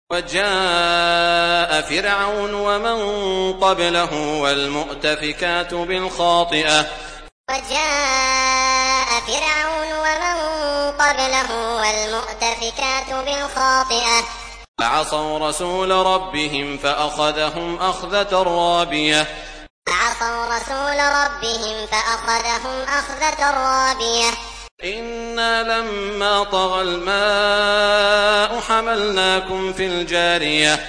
وجاء فرعون ومن قبله والمؤتفكات بالخاطئة وجاء فرعون ومن قبله والمؤتفكات بالخاطئة فعصوا رسول ربهم فأخذهم أخذة رابية إنا لما طغى الماء حملناكم في الجارية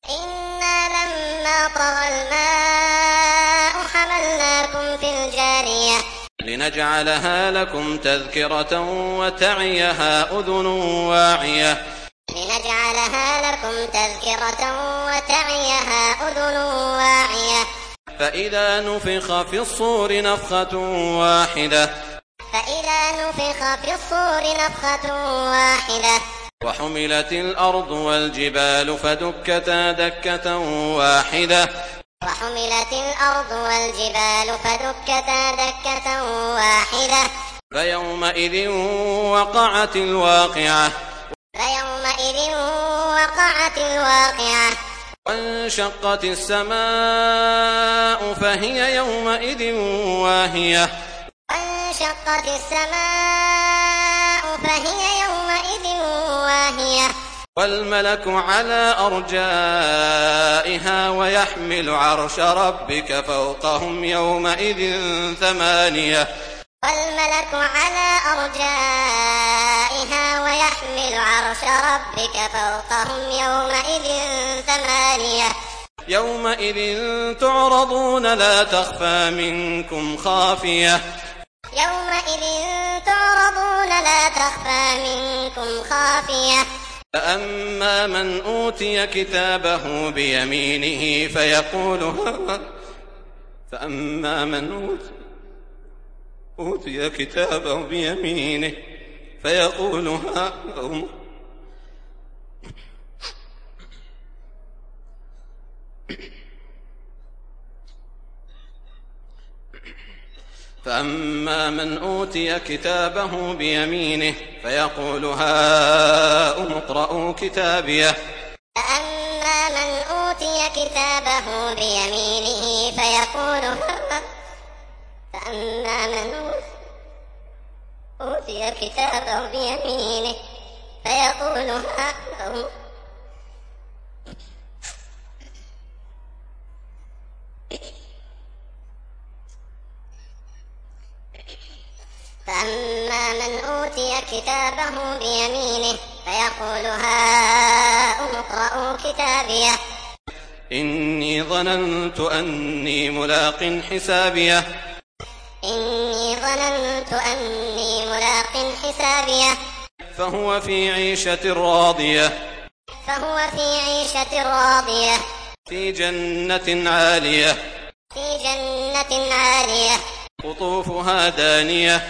لنجعلها لكم تذكرة وتعيها أذن واعية فإذا نفخ في الصور نفخة واحدة وحملت الأرض والجبال فدكتا دكة واحدة فيومئذ وقعت الواقعة وانشقت السماء فهي يومئذ واهية والملك على أرجائها ويحمل عرش ربك فوقهم يومئذ ثمانية يومئذ تعرضون لا تخفى منكم خافية فأما من أوتي كتابه بيمينه فيقول هاؤم اقرءوا كتابيه إني ظننت أني ملاق حسابيه فهو في عيشة راضية في جنة عالية قطوفها دانية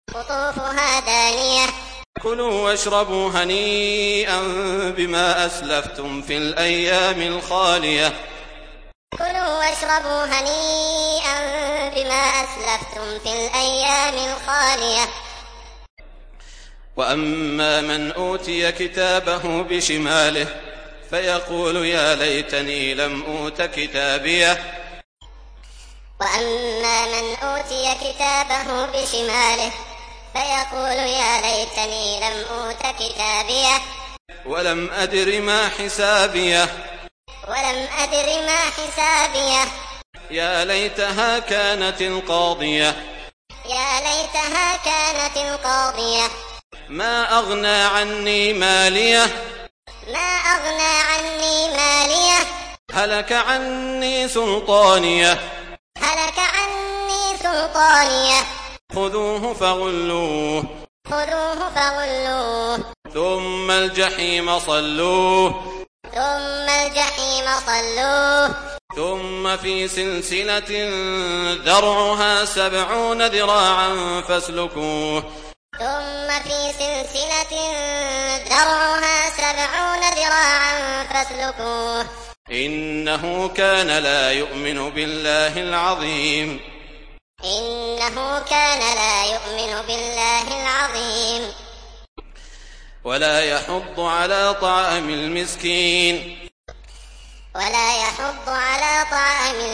كلوا واشربوا هنيئا بما أسلفتم في الأيام الخالية وأما من أوتي كتابه بشماله فيقول يا ليتني لم أوت كتابيه ولم أدر ما حسابيه يا ليتها كانت القاضية ما أغنى عني ماليه هلك عني سلطانيه خذوه فغلوه ثم الجحيم صلوه ثم في سلسلة ذرعها 70 ذراعا فاسلكوه إنه كان لا يؤمن بالله العظيم ولا يحض على طعام المسكين